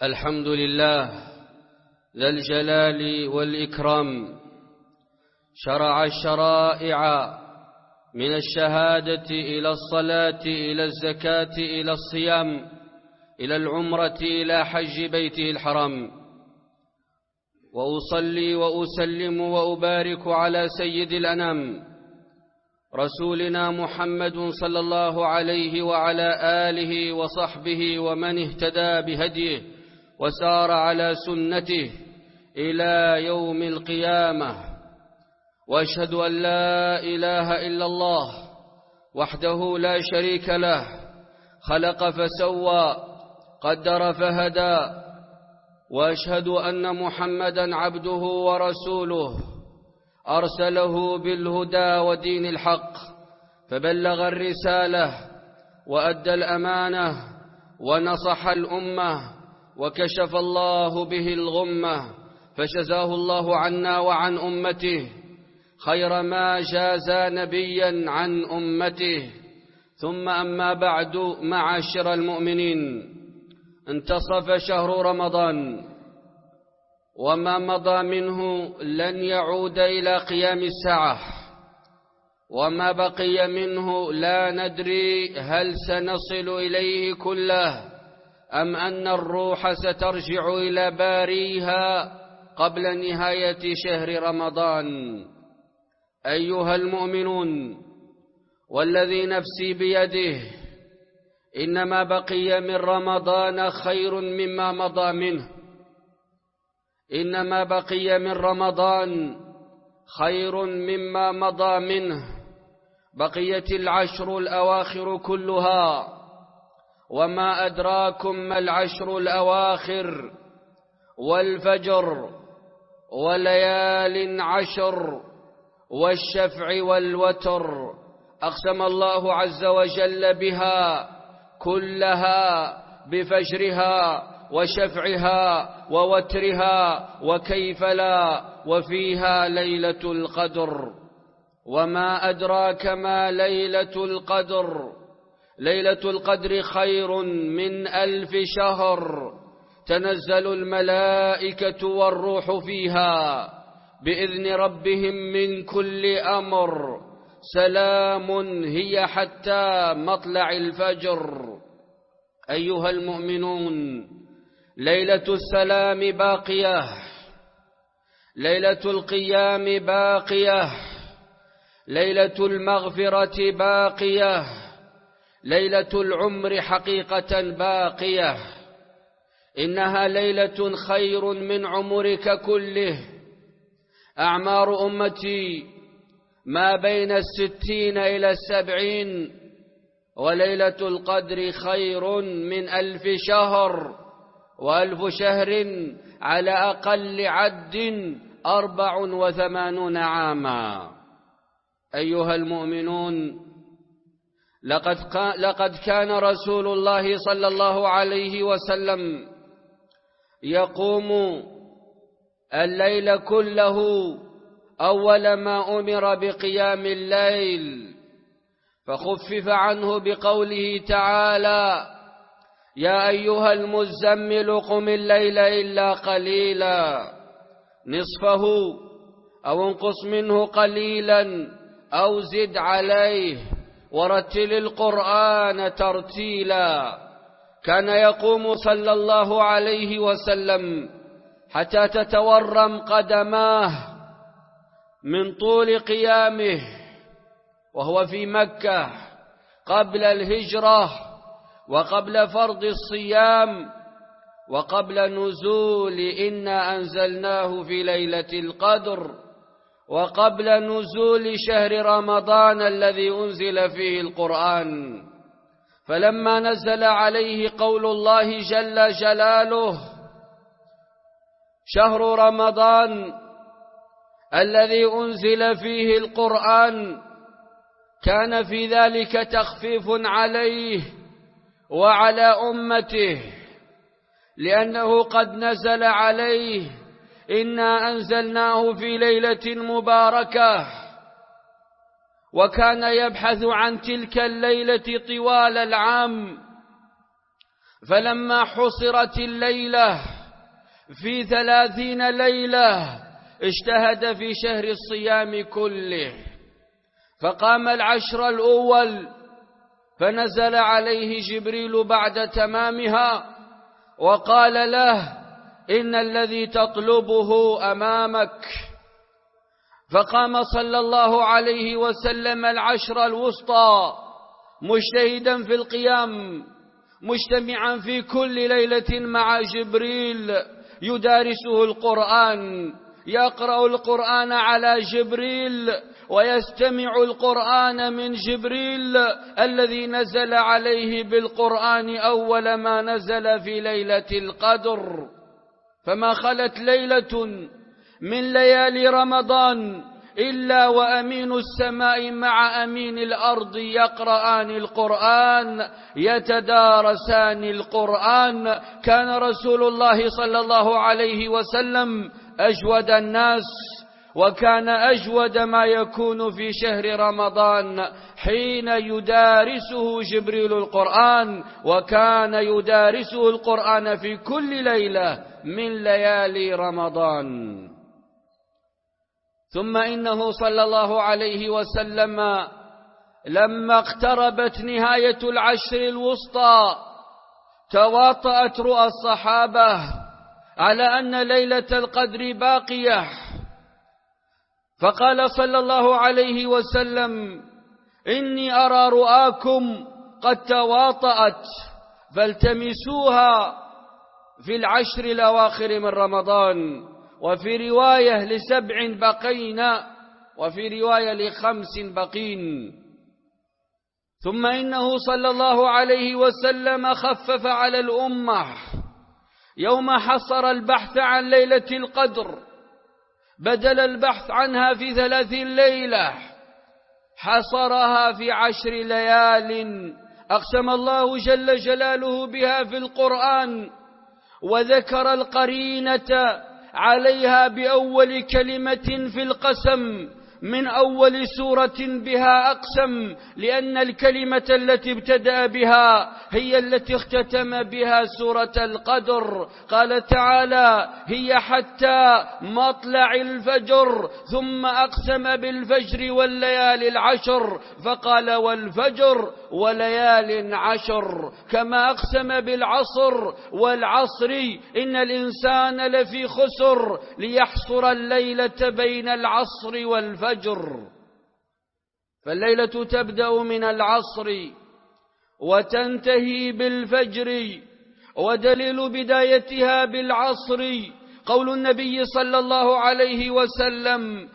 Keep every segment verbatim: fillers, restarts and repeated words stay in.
الحمد لله ذا الجلال والإكرام، شرع الشرائع من الشهادة إلى الصلاة إلى الزكاة إلى الصيام إلى العمرة إلى حج بيته الحرام. وأصلي وأسلم وأبارك على سيد الأنام رسولنا محمد صلى الله عليه وعلى آله وصحبه ومن اهتدى بهديه وسار على سنته إلى يوم القيامة. وأشهد أن لا إله إلا الله وحده لا شريك له، خلق فسوى قدر فهدى. وأشهد أن محمدًا عبده ورسوله، أرسله بالهدى ودين الحق، فبلغ الرسالة وأدى الأمانة ونصح الأمة، وكشف الله به الغمة، فجزاه الله عنا وعن أمته خير ما جاز نبيا عن أمته. ثم أما بعد، معاشر المؤمنين، انتصف شهر رمضان، وما مضى منه لن يعود إلى قيام الساعة، وما بقي منه لا ندري هل سنصل إليه كله أم أن الروح سترجع إلى باريها قبل نهاية شهر رمضان. أيها المؤمنون، والذي نفسي بيده، إنما بقي من رمضان خير مما مضى منه. إنما بقي من رمضان خير مما مضى منه. بقيت العشر الأواخر كلها، وما أدراكم ما العشر الأواخر، والفجر وليال عشر والشفع والوتر. أقسم الله عز وجل بها كلها، بفجرها وشفعها ووترها، وكيف لا، وفيها ليلة القدر. وما أدراك ما ليلة القدر؟ ليلة القدر خير من ألف شهر، تنزل الملائكة والروح فيها بإذن ربهم من كل أمر، سلام هي حتى مطلع الفجر. أيها المؤمنون، ليلة السلام باقية، ليلة القيام باقية، ليلة المغفرة باقية، ليلة العمر حقيقة باقية. إنها ليلة خير من عمرك كله. أعمار أمتي ما بين الستين إلى السبعين، وليلة القدر خير من ألف شهر، وألف شهر على أقل عد أربع وثمانون عاما. أيها المؤمنون، لقد لقد كان رسول الله صلى الله عليه وسلم يقوم الليل كله أول ما أمر بقيام الليل، فخفف عنه بقوله تعالى: يا أيها المزمل قم الليل إلا قليلا، نصفه أو انقص منه قليلا أو زد عليه ورتل القرآن ترتيلا. كان يقوم صلى الله عليه وسلم حتى تتورم قدماه من طول قيامه، وهو في مكة قبل الهجرة، وقبل فرض الصيام، وقبل نزول إنا أنزلناه في ليلة القدر، وقبل نزول شهر رمضان الذي أنزل فيه القرآن. فلما نزل عليه قول الله جل جلاله: شهر رمضان الذي أنزل فيه القرآن، كان في ذلك تخفيف عليه وعلى أمته، لأنه قد نزل عليه: إنا أنزلناه في ليلة مباركة، وكان يبحث عن تلك الليلة طوال العام، فلما حصرت الليلة في ثلاثين ليلة اجتهد في شهر الصيام كله، فقام العشر الأول فنزل عليه جبريل بعد تمامها وقال له: إن الذي تطلبه أمامك. فقام صلى الله عليه وسلم العشر الوسطى مجتهدا في القيام، مجتمعا في كل ليلة مع جبريل يدارسه القرآن، يقرأ القرآن على جبريل ويستمع القرآن من جبريل الذي نزل عليه بالقرآن أول ما نزل في ليلة القدر. فما خلت ليلة من ليالي رمضان إلا وأمين السماء مع أمين الأرض يقرآن القرآن، يتدارسان القرآن. كان رسول الله صلى الله عليه وسلم أجود الناس، وكان أجود ما يكون في شهر رمضان حين يدارسه جبريل القرآن، وكان يدارسه القرآن في كل ليلة من ليالي رمضان. ثم إنه صلى الله عليه وسلم لما اقتربت نهاية العشر الوسطى تواطأت رؤى الصحابة على أن ليلة القدر باقية، فقال صلى الله عليه وسلم: إني أرى رؤاكم قد تواطأت فالتمسوها في العشر الأواخر من رمضان، وفي رواية لسبع بقينا، وفي رواية لخمس بقين. ثم إنه صلى الله عليه وسلم خفف على الأمة يوم حصر البحث عن ليلة القدر، بدل البحث عنها في ثلاثين ليلة حصرها في عشر ليال أقسم الله جل جلاله بها في القرآن، وذكر القرينة عليها بأول كلمة في القسم من أول سورة بها أقسم، لأن الكلمة التي ابتدأ بها هي التي اختتم بها سورة القدر. قال تعالى: هي حتى مطلع الفجر، ثم أقسم بالفجر والليالي العشر، فقال: والفجر وليال عشر، كما أقسم بالعصر والعصر إن الإنسان لفي خسر، ليحصر الليلة بين العصر والفجر. فالليلة تبدأ من العصر وتنتهي بالفجر، ودليل بدايتها بالعصر قول النبي صلى الله عليه وسلم: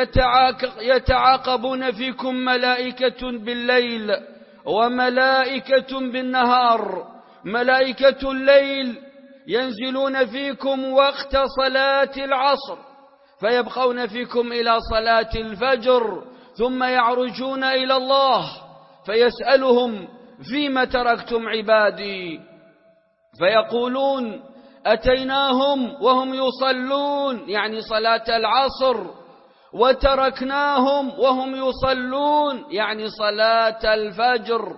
يتعاقبون فيكم ملائكة بالليل وملائكة بالنهار. ملائكة الليل ينزلون فيكم وقت صلاة العصر فيبقون فيكم إلى صلاة الفجر، ثم يعرجون إلى الله فيسألهم: فيما تركتم عبادي؟ فيقولون: أتيناهم وهم يصلون، يعني صلاة العصر، وتركناهم وهم يصلون، يعني صلاة الفجر.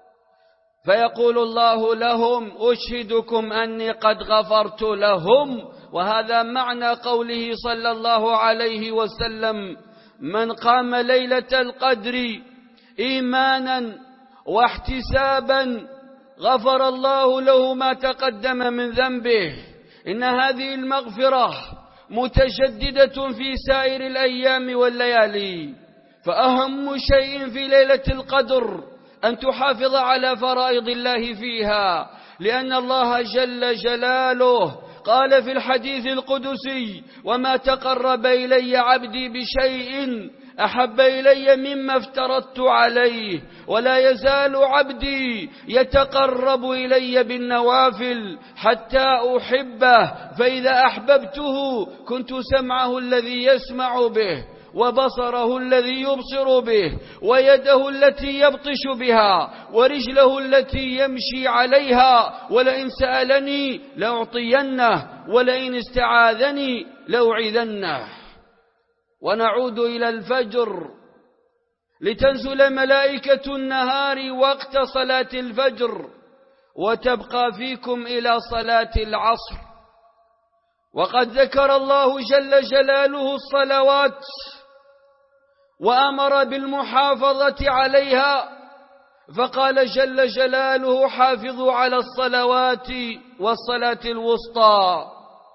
فيقول الله لهم: أشهدكم أني قد غفرت لهم. وهذا معنى قوله صلى الله عليه وسلم: من قام ليلة القدر إيمانا واحتسابا غفر الله له ما تقدم من ذنبه. إن هذه المغفرة متجددة في سائر الأيام والليالي، فأهم شيء في ليلة القدر أن تحافظ على فرائض الله فيها، لأن الله جل جلاله قال في الحديث القدسي: وما تقرب إلي عبدي بشيء أحب إلي مما افترضت عليه، ولا يزال عبدي يتقرب إلي بالنوافل حتى أحبه، فإذا أحببته كنت سمعه الذي يسمع به، وبصره الذي يبصر به، ويده التي يبطش بها، ورجله التي يمشي عليها. ولئن سألني لأعطينه، ولئن استعاذني لأوعذنه. ونعود إلى الفجر، لتنزل ملائكة النهار وقت صلاة الفجر، وتبقى فيكم إلى صلاة العصر. وقد ذكر الله جل جلاله الصلوات وأمر بالمحافظة عليها، فقال جل جلاله: حافظوا على الصلوات والصلاة الوسطى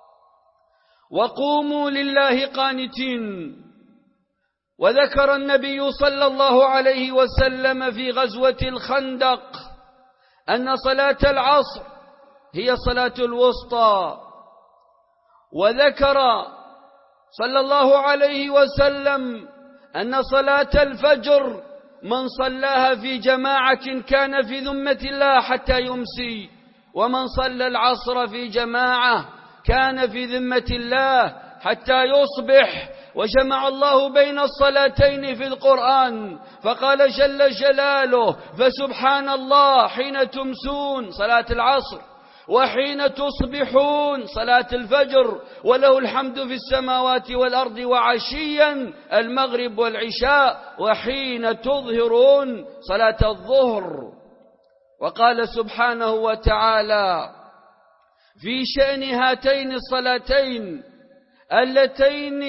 وقوموا لله قانتين. وذكر النبي صلى الله عليه وسلم في غزوة الخندق أن صلاة العصر هي صلاة الوسطى، وذكر صلى الله عليه وسلم أن صلاة الفجر من صلاها في جماعة كان في ذمة الله حتى يمسي، ومن صلى العصر في جماعة كان في ذمة الله حتى يصبح. وجمع الله بين الصلاتين في القرآن فقال جل جلاله: فسبحان الله حين تمسون صلاة العصر، وحين تصبحون صلاة الفجر، وله الحمد في السماوات والأرض وعشيا المغرب والعشاء، وحين تظهرون صلاة الظهر. وقال سبحانه وتعالى في شأن هاتين الصلاتين اللتين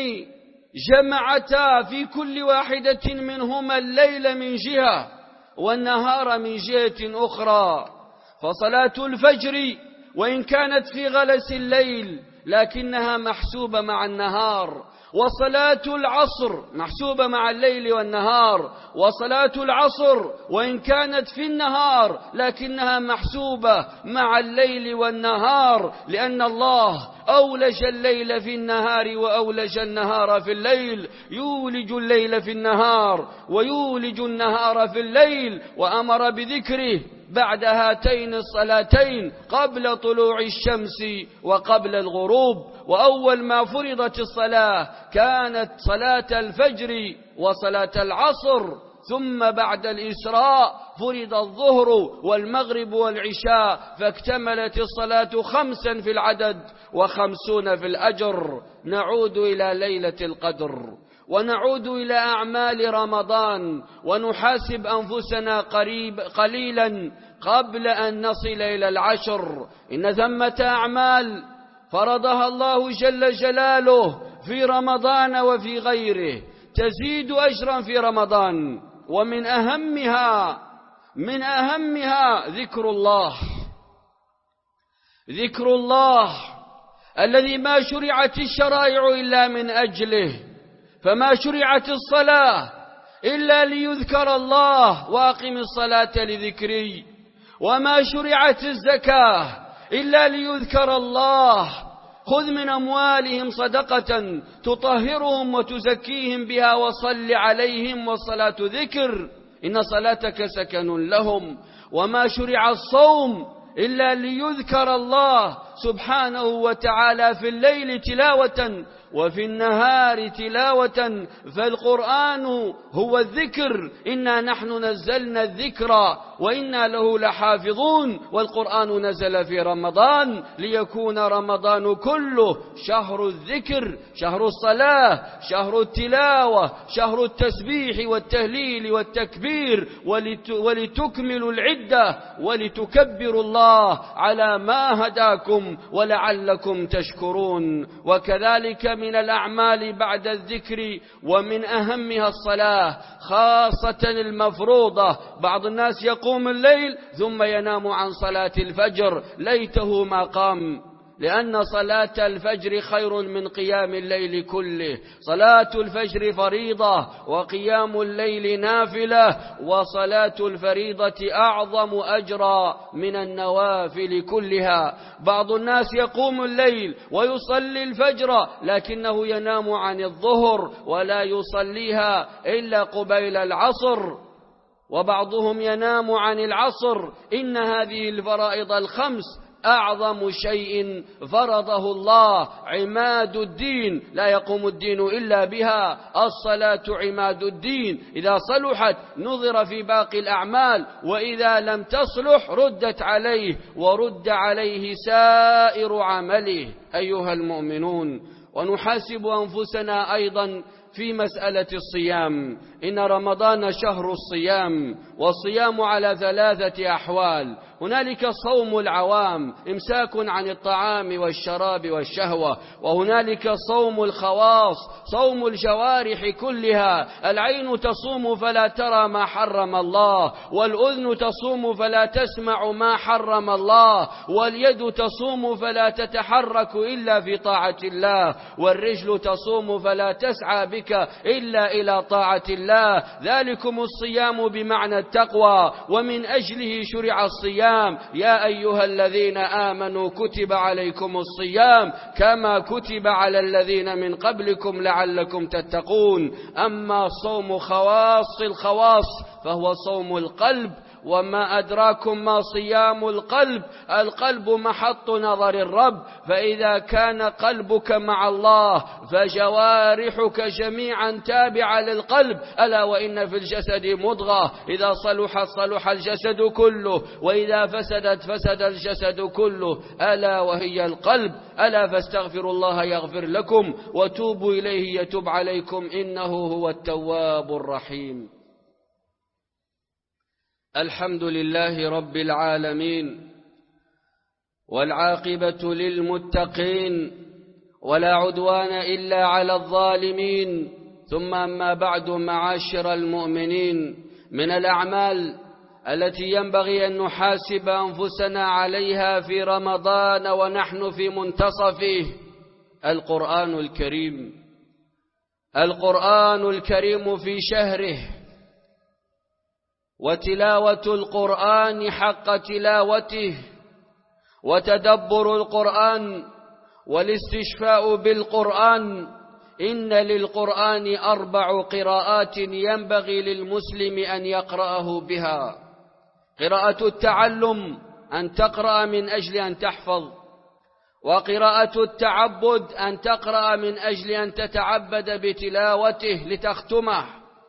جمعتا في كل واحدة منهما الليل من جهة والنهار من جهة أخرى، فصلاة الفجر وإن كانت في غلس الليل لكنها محسوبة مع النهار، وصلاة العصر محسوبة مع الليل والنهار، وصلاة العصر وإن كانت في النهار لكنها محسوبة مع الليل والنهار، لأن الله أولج الليل في النهار وأولج النهار في الليل، يولج الليل في النهار ويولج النهار في الليل، وأمر بذكره بعد هاتين الصلاتين قبل طلوع الشمس وقبل الغروب. وأول ما فرضت الصلاة كانت صلاة الفجر وصلاة العصر، ثم بعد الإسراء فرض الظهر والمغرب والعشاء، فاكتملت الصلاة خمسا في العدد وخمسون في الأجر. نعود إلى ليلة القدر ونعود إلى أعمال رمضان ونحاسب أنفسنا قريب قليلا قبل أن نصل إلى العشر. إن ثمة أعمال فرضها الله جل جلاله في رمضان وفي غيره تزيد أجرا في رمضان، ومن أهمها من أهمها ذكر الله، ذكر الله الذي ما شرعت الشرائع إلا من أجله، فما شرعت الصلاة إلا ليذكر الله وأقم الصلاة لذكري، وما شرعت الزكاة إلا ليذكر الله. خذ من أموالهم صدقة تطهرهم وتزكيهم بها وصل عليهم، والصلاة ذكر إن صلاتك سكن لهم. وما شرع الصوم إلا ليذكر الله سبحانه وتعالى في الليل تلاوة وفي النهار تلاوة، فالقرآن هو الذكر، إنا نحن نزلنا الذكر وإنا له لحافظون. والقرآن نزل في رمضان ليكون رمضان كله شهر الذكر، شهر الصلاة، شهر التلاوة، شهر التسبيح والتهليل والتكبير، ولت ولتكملوا العدة ولتكبروا الله على ما هداكم ولعلكم تشكرون. وكذلك من الأعمال بعد الذكر ومن أهمها الصلاة، خاصة المفروضة. بعض الناس يقوم الليل ثم ينام عن صلاة الفجر، ليته ما قام، لأن صلاة الفجر خير من قيام الليل كله. صلاة الفجر فريضة وقيام الليل نافلة، وصلاة الفريضة أعظم أجرا من النوافل كلها. بعض الناس يقوم الليل ويصلي الفجر لكنه ينام عن الظهر ولا يصليها إلا قبيل العصر، وبعضهم ينام عن العصر. إن هذه الفرائض الخمس أعظم شيء فرضه الله، عماد الدين، لا يقوم الدين إلا بها. الصلاة عماد الدين، إذا صلحت نظر في باقي الأعمال، وإذا لم تصلح ردت عليه ورد عليه سائر عمله. أيها المؤمنون، ونحاسب أنفسنا أيضا في مسألة الصيام. إن رمضان شهر الصيام، والصيام على ثلاثة أحوال: هنالك صوم العوام، إمساك عن الطعام والشراب والشهوة، وهنالك صوم الخواص، صوم الجوارح كلها، العين تصوم فلا ترى ما حرم الله، والأذن تصوم فلا تسمع ما حرم الله، واليد تصوم فلا تتحرك إلا في طاعة الله، والرجل تصوم فلا تسعى بك إلا إلى طاعة الله. ذلكم الصيام بمعنى التقوى، ومن أجله شرع الصيام. يا أيها الذين آمنوا كتب عليكم الصيام كما كتب على الذين من قبلكم لعلكم تتقون. أما صوم خواص الخواص فهو صوم القلب، وما أدراكم ما صيام القلب؟ القلب محط نظر الرب، فإذا كان قلبك مع الله فجوارحك جميعا تابعة للقلب. ألا وإن في الجسد مضغة إذا صلحت صلح الجسد كله، وإذا فسدت فسد الجسد كله، ألا وهي القلب. ألا فاستغفروا الله يغفر لكم، وتوبوا إليه يتوب عليكم، إنه هو التواب الرحيم. الحمد لله رب العالمين، والعاقبة للمتقين، ولا عدوان إلا على الظالمين. ثم أما بعد، معاشر المؤمنين، من الأعمال التي ينبغي أن نحاسب أنفسنا عليها في رمضان ونحن في منتصفه القرآن الكريم. القرآن الكريم في شهره، وتلاوة القرآن حق تلاوته، وتدبر القرآن، والاستشفاء بالقرآن. إن للقرآن أربع قراءات ينبغي للمسلم أن يقرأه بها: قراءة التعلم، أن تقرأ من أجل أن تحفظ، وقراءة التعبد، أن تقرأ من أجل أن تتعبد بتلاوته لتختمه،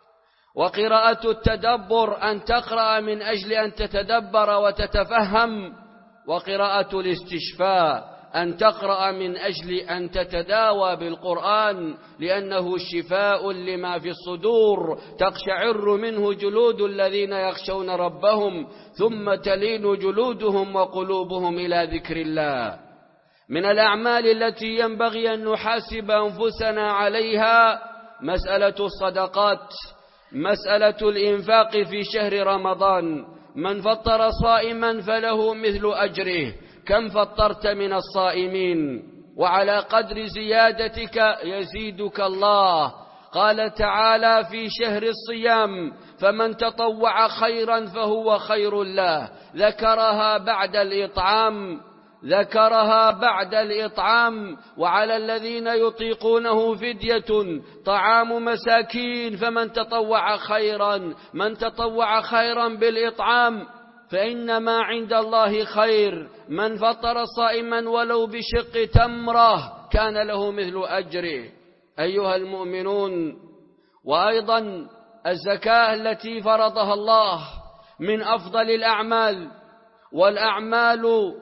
وقراءة التدبر، أن تقرأ من أجل أن تتدبر وتتفهم، وقراءة الاستشفاء، أن تقرأ من أجل أن تتداوى بالقرآن، لأنه شفاء لما في الصدور، تقشعر منه جلود الذين يخشون ربهم، ثم تلين جلودهم وقلوبهم إلى ذكر الله. من الأعمال التي ينبغي أن نحاسب أنفسنا عليها مسألة الصدقات، مسألة الإنفاق في شهر رمضان. من فطر صائما فله مثل أجره. كم فطرت من الصائمين؟ وعلى قدر زيادتك يزيدك الله. قال تعالى في شهر الصيام: فمن تطوع خيرا فهو خير له. ذكرها بعد الإطعام، ذكرها بعد الإطعام. وعلى الذين يطيقونه فدية طعام مساكين، فمن تطوع خيرا، من تطوع خيرا بالإطعام فإنما عند الله خير. من فطر صائما ولو بشق تمرة كان له مثل أجره. أيها المؤمنون، وأيضا الزكاة التي فرضها الله من أفضل الأعمال، والأعمال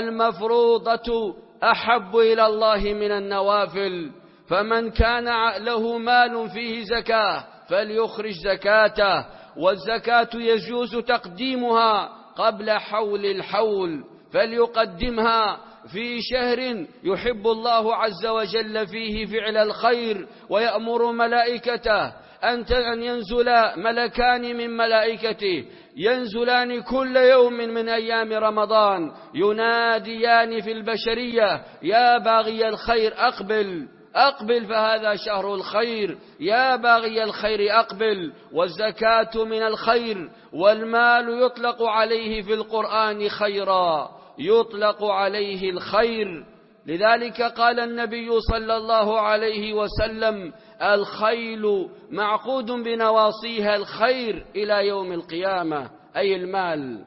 المفروضة أحب إلى الله من النوافل. فمن كان له مال فيه زكاة فليخرج زكاته، والزكاة يجوز تقديمها قبل حول الحول، فليقدمها في شهر يحب الله عز وجل فيه فعل الخير، ويأمر ملائكته أن ينزل ملكان من ملائكته، ينزلان كل يوم من أيام رمضان، يناديان في البشرية: يا باغي الخير أقبل أقبل فهذا شهر الخير، يا باغي الخير أقبل. والزكاة من الخير، والمال يطلق عليه في القرآن خيرا، يطلق عليه الخير. لذلك قال النبي صلى الله عليه وسلم: الخيل معقود بنواصيها الخير إلى يوم القيامة، أي المال.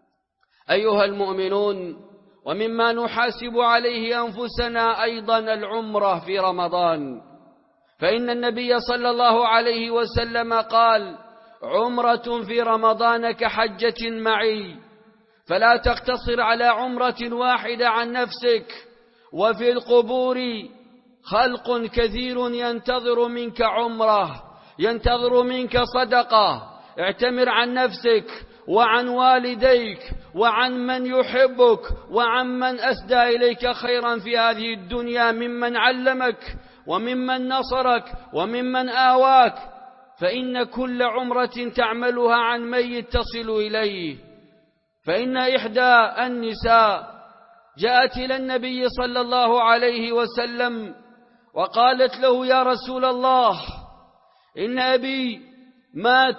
أيها المؤمنون، ومما نحاسب عليه أنفسنا أيضا العمرة في رمضان، فإن النبي صلى الله عليه وسلم قال: عمرة في رمضان كحجة معي. فلا تقتصر على عمرة واحدة عن نفسك. وفي القبور خلق كثير ينتظر منك عمره، ينتظر منك صدقة. اعتمر عن نفسك وعن والديك وعن من يحبك وعن من أسدى إليك خيرا في هذه الدنيا، ممن علمك وممن نصرك وممن آواك، فإن كل عمرة تعملها عن ميت تصل إليه. فإن إحدى النساء جاءت إلى النبي صلى الله عليه وسلم وقالت له: يا رسول الله، إن أبي مات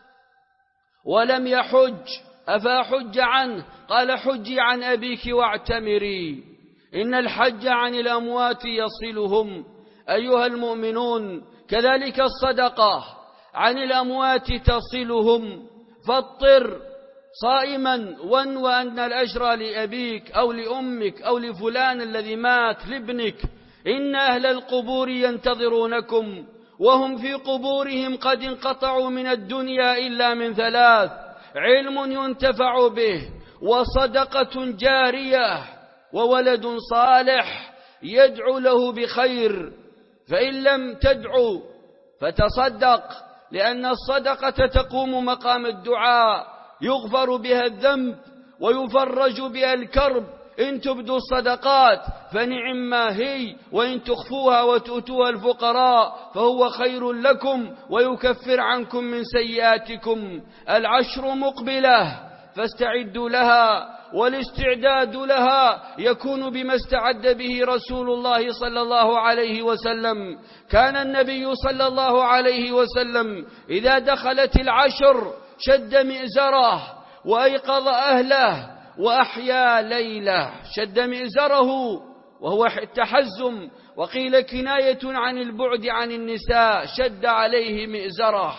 ولم يحج، أفأحج عنه؟ قال: حجي عن أبيك واعتمري، إن الحج عن الأموات يصلهم. أيها المؤمنون، كذلك الصدقة عن الأموات تصلهم. فاضطر صائما وانو أن الأجر لأبيك أو لأمك أو لفلان الذي مات، لابنك. إن أهل القبور ينتظرونكم وهم في قبورهم قد انقطعوا من الدنيا إلا من ثلاث: علم ينتفع به، وصدقة جارية، وولد صالح يدعو له بخير. فإن لم تدعو فتصدق، لأن الصدقة تقوم مقام الدعاء، يغفر بها الذنب ويفرج بها الكرب. إن تبدوا الصدقات فنعم ما هي، وإن تخفوها وتؤتوها الفقراء فهو خير لكم ويكفر عنكم من سيئاتكم. العشر مقبلة فاستعدوا لها، والاستعداد لها يكون بما استعد به رسول الله صلى الله عليه وسلم. كان النبي صلى الله عليه وسلم إذا دخلت العشر شد مئزره وأيقظ أهله وأحيا ليله. شد مئزره وهو التحزم، وقيل كناية عن البعد عن النساء، شد عليه مئزره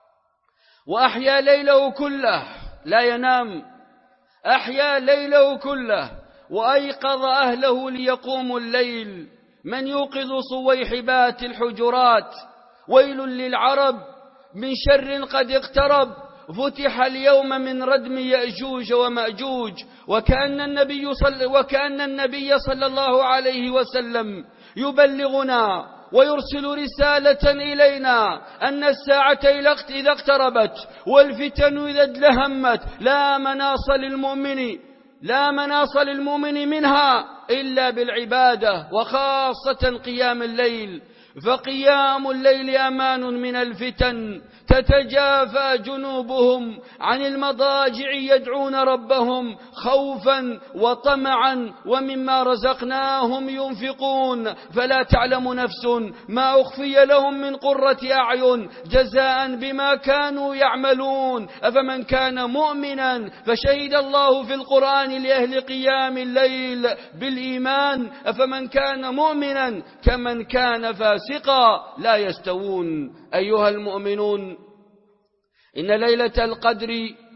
وأحيا ليله كله، لا ينام، أحيا ليله كله وأيقظ أهله ليقوموا الليل. من يوقظ صويحبات الحجرات؟ ويل للعرب من شر قد اقترب، فتح اليوم من ردم يأجوج ومأجوج. وكأن النبي صلى, وكأن النبي صلى الله عليه وسلم يبلغنا ويرسل رسالة إلينا أن الساعة إذا اقتربت والفتن إذا ادلهمت لا مناص للمؤمن لا مناص للمؤمن منها إلا بالعبادة، وخاصة قيام الليل. فقيام الليل أمان من الفتن، تتجافى جنوبهم عن المضاجع يدعون ربهم خوفا وطمعا ومما رزقناهم ينفقون. فلا تعلم نفس ما أخفي لهم من قرة أعين جزاء بما كانوا يعملون. أفمن كان مؤمنا فشهد الله في القرآن لأهل قيام الليل بالإيمان، أفمن كان مؤمنا كمن كان فاسقا لا يستوون. أيها المؤمنون، إن ليلة القدر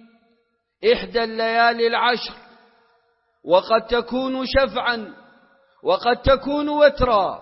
إحدى الليالي العشر، وقد تكون شفعا وقد تكون وترا.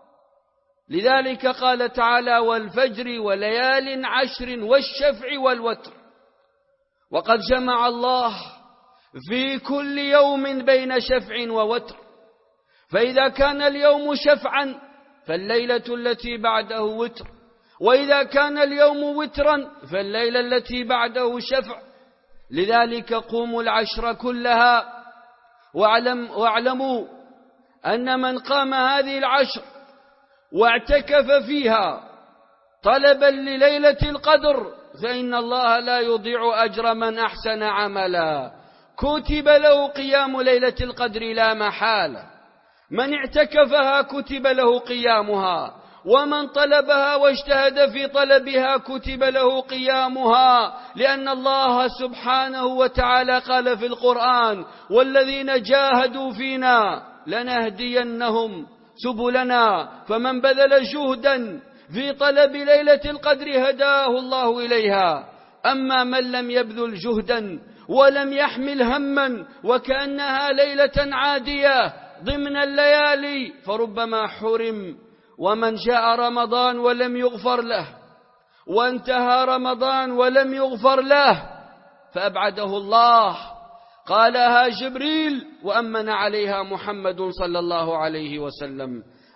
لذلك قال تعالى: والفجر وليال عشر والشفع والوتر. وقد جمع الله في كل يوم بين شفع ووتر، فإذا كان اليوم شفعا فالليلة التي بعده وتر، وإذا كان اليوم وترا فالليلة التي بعده شفع. لذلك قوموا العشر كلها، واعلم واعلموا أن من قام هذه العشر واعتكف فيها طلبا لليلة القدر فإن الله لا يضيع أجر من أحسن عملا. كتب له قيام ليلة القدر لا محالة. من اعتكفها كتب له قيامها، ومن طلبها واجتهد في طلبها كتب له قيامها، لأن الله سبحانه وتعالى قال في القرآن: والذين جاهدوا فينا لنهدينهم سبلنا. فمن بذل جهدا في طلب ليلة القدر هداه الله إليها. أما من لم يبذل جهدا ولم يحمل هما وكأنها ليلة عادية ضمن الليالي فربما حرم. ومن جاء رمضان ولم يغفر له، وانتهى رمضان ولم يغفر له، فأبعده الله. قالها جبريل وأمن عليها محمد صلى الله عليه وسلم.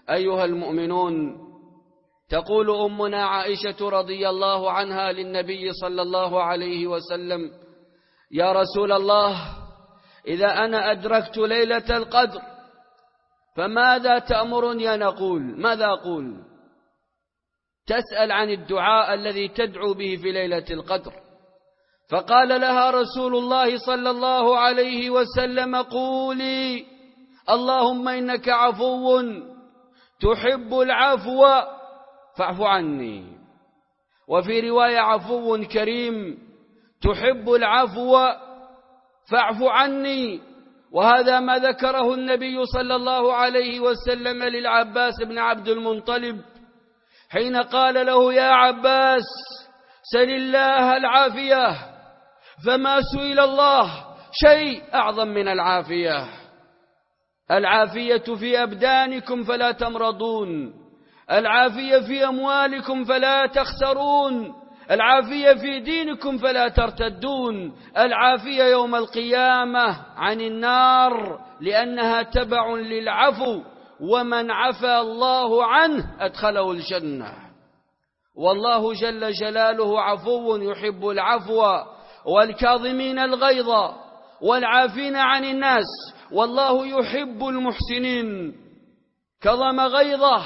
أيها المؤمنون، تقول أمنا عائشة رضي الله عنها للنبي صلى الله عليه وسلم: يا رسول الله، إذا أنا أدركت ليلة القدر فماذا تأمرني أن أقول؟ ماذا أقول؟ تسأل عن الدعاء الذي تدعو به في ليلة القدر. فقال لها رسول الله صلى الله عليه وسلم: قولي اللهم إنك عفو تحب العفو فاعف عني. وفي رواية: عفو كريم تحب العفو فاعف عني. وهذا ما ذكره النبي صلى الله عليه وسلم للعباس بن عبد المطلب حين قال له: يا عباس، سل الله العافية، فما سئل الله شيء أعظم من العافية. العافية في أبدانكم فلا تمرضون، العافية في أموالكم فلا تخسرون، العافية في دينكم فلا ترتدون، العافية يوم القيامة عن النار لأنها تبع للعفو، ومن عفى الله عنه أدخله الجنة. والله جل جلاله عفو يحب العفو، والكاظمين الغيظ والعافين عن الناس، والله يحب المحسنين. كظم غيظه،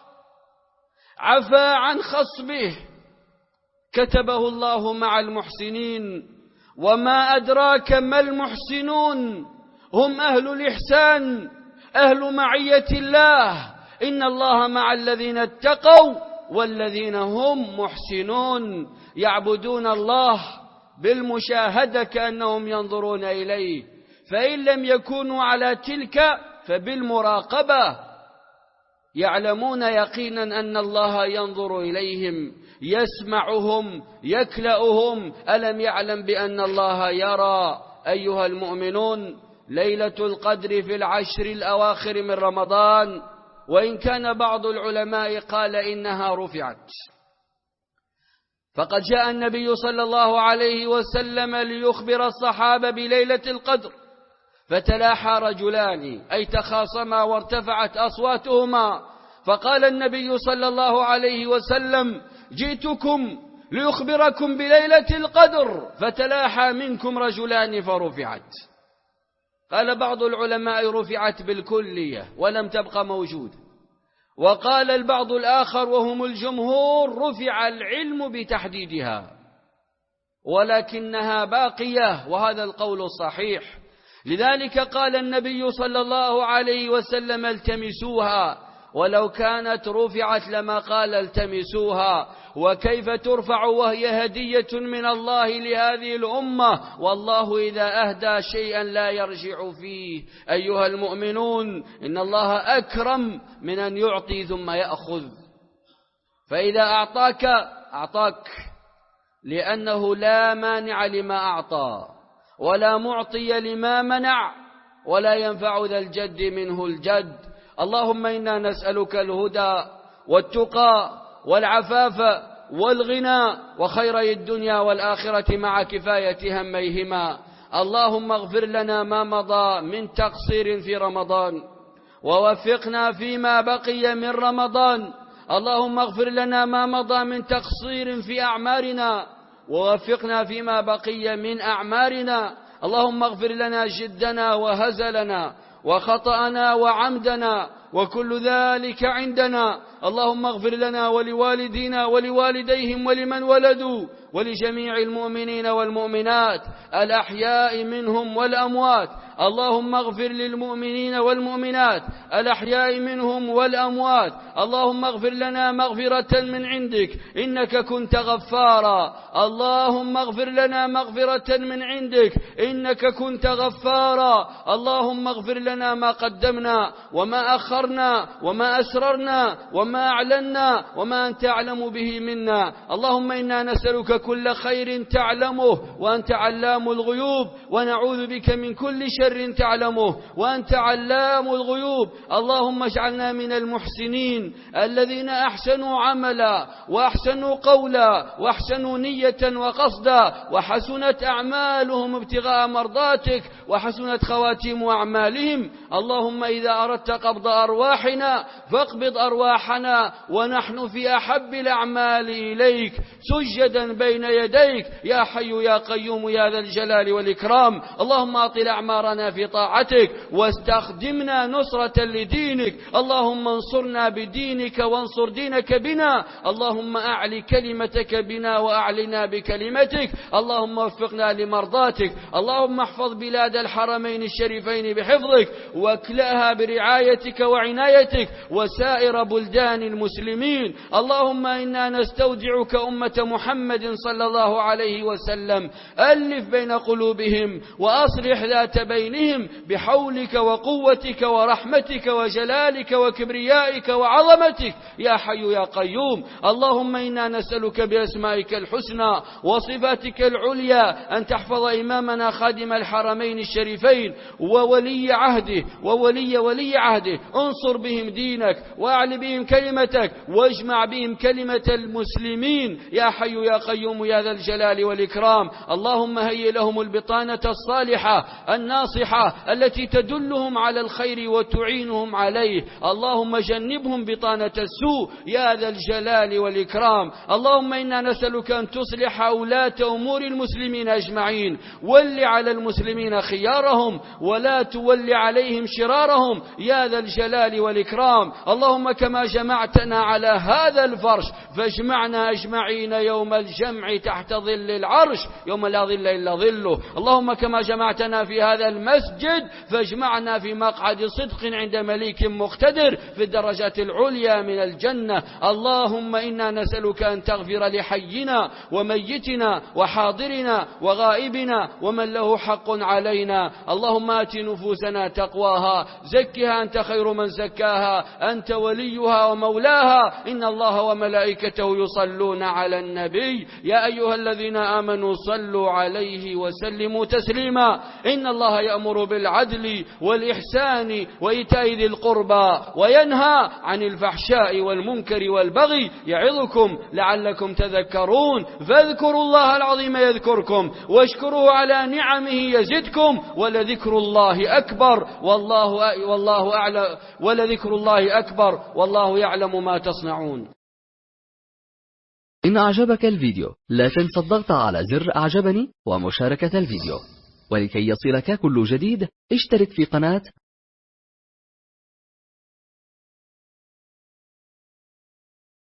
عفى عن خصبه، كتبه الله مع المحسنين. وما أدراك ما المحسنون؟ هم أهل الإحسان، أهل معية الله. إن الله مع الذين اتقوا والذين هم محسنون، يعبدون الله بالمشاهدة كأنهم ينظرون إليه، فإن لم يكونوا على تلك فبالمراقبة، يعلمون يقينا أن الله ينظر إليهم، يسمعهم، يكلأهم. ألم يعلم بأن الله يرى؟ أيها المؤمنون، ليلة القدر في العشر الأواخر من رمضان، وإن كان بعض العلماء قال إنها رفعت، فقد جاء النبي صلى الله عليه وسلم ليخبر الصحابة بليلة القدر، فتلاحى رجلان أي تخاصما وارتفعت أصواتهما، فقال النبي صلى الله عليه وسلم: جئتكم ليخبركم بليلة القدر، فتلاحى منكم رجلان فرفعت. قال بعض العلماء: رفعت بالكلية ولم تبقى موجودة. وقال البعض الآخر وهم الجمهور: رفع العلم بتحديدها ولكنها باقية، وهذا القول الصحيح. لذلك قال النبي صلى الله عليه وسلم: التمسوها، ولو كانت رفعت لما قال التمسوها. وكيف ترفع وهي هدية من الله لهذه الأمة؟ والله إذا أهدى شيئا لا يرجع فيه. أيها المؤمنون، إن الله أكرم من أن يعطي ثم يأخذ، فإذا أعطاك أعطاك لأنه لا مانع لما أعطى ولا معطي لما منع، ولا ينفع ذا الجد منه الجد. اللهم إنا نسألك الهدى والتقى والعفاف والغنى وخيري الدنيا والآخرة مع كفاية هميهما. اللهم اغفر لنا ما مضى من تقصير في رمضان، ووفقنا فيما بقي من رمضان. اللهم اغفر لنا ما مضى من تقصير في أعمارنا، ووفقنا فيما بقي من أعمارنا. اللهم اغفر لنا جدنا وهزلنا وخطأنا وعمدنا وكل ذلك عندنا. اللهم اغفر لنا ولوالدينا ولوالديهم ولمن ولدوا ولجميع المؤمنين والمؤمنات الأحياء منهم والأموات. اللهم اغفر للمؤمنين والمؤمنات الأحياء منهم والأموات. اللهم اغفر لنا مغفرة من عندك إنك كنت غفارا. اللهم اغفر لنا مغفرة من عندك إنك كنت غفارا. اللهم اغفر لنا ما قدمنا وما أخرنا وما أسررنا وما وما أعلنا وما أنت أعلم به منا. اللهم إنا نسألك كل خير تعلمه وأنت علام الغيوب، ونعوذ بك من كل شر تعلمه وأنت علام الغيوب. اللهم اجعلنا من المحسنين الذين أحسنوا عملا وأحسنوا قولا وأحسنوا نية وقصدا، وحسنت أعمالهم ابتغاء مرضاتك وحسنت خواتيم أعمالهم. اللهم إذا أردت قبض أرواحنا فاقبض أرواحنا ونحن في أحب الأعمال إليك سجدا بين يديك يا حي يا قيوم يا ذا الجلال والإكرام. اللهم أطل أعمارنا في طاعتك واستخدمنا نصرة لدينك. اللهم انصرنا بدينك وانصر دينك بنا. اللهم أعلي كلمتك بنا وأعلنا بكلمتك. اللهم وفقنا لمرضاتك. اللهم احفظ بلاد الحرمين الشريفين بحفظك واكلأها برعايتك وعنايتك وسائر بلدان المسلمين. اللهم إنا نستودعك أمة محمد صلى الله عليه وسلم، ألف بين قلوبهم وأصلح ذات بينهم بحولك وقوتك ورحمتك وجلالك وكبريائك وعظمتك يا حي يا قيوم. اللهم إنا نسألك بأسمائك الحسنى وصفاتك العليا أن تحفظ إمامنا خادم الحرمين الشريفين وولي عهده وولي ولي عهده، انصر بهم دينك وأعل بهم كلمتك واجمع بهم كلمة المسلمين يا حي يا قيوم يا ذا الجلال والإكرام. اللهم هيئ لهم البطانة الصالحة الناصحة التي تدلهم على الخير وتعينهم عليه. اللهم جنبهم بطانة السوء يا ذا الجلال والإكرام. اللهم إنا نسألك أن تصلح ولاة أمور المسلمين أجمعين، ول على المسلمين خيارهم ولا تول عليهم شرارهم يا ذا الجلال والإكرام. اللهم كما جمعتنا على هذا الفرش فاجمعنا أجمعين يوم الجمع تحت ظل العرش يوم لا ظل إلا ظله. اللهم كما جمعتنا في هذا المسجد فاجمعنا في مقعد صدق عند مليك مقتدر في الدرجات العليا من الجنة. اللهم إنا نسألك أن تغفر لحينا وميتنا وحاضرنا وغائبنا ومن له حق علينا. اللهم آت نفوسنا تقواها زكها أنت خير من زكاها أنت وليها ومولاها. إن الله وملائكته يصلون على النبي يا أيها الذين آمنوا صلوا عليه وسلموا تسليما. إن الله يأمر بالعدل والإحسان وإيتاء ذي القربى وينهى عن الفحشاء والمنكر والبغي يعظكم لعلكم تذكرون. فاذكروا الله العظيم يذكركم واشكروه على نعمه يزدكم ولذكر الله أكبر والله والله أعلم ولذكر الله أكبر والله يعلم ما تصنعون. إن أعجبك الفيديو لا تنسى الضغط على زر أعجبني ومشاركة الفيديو، ولكي يصلك كل جديد اشترك في قناة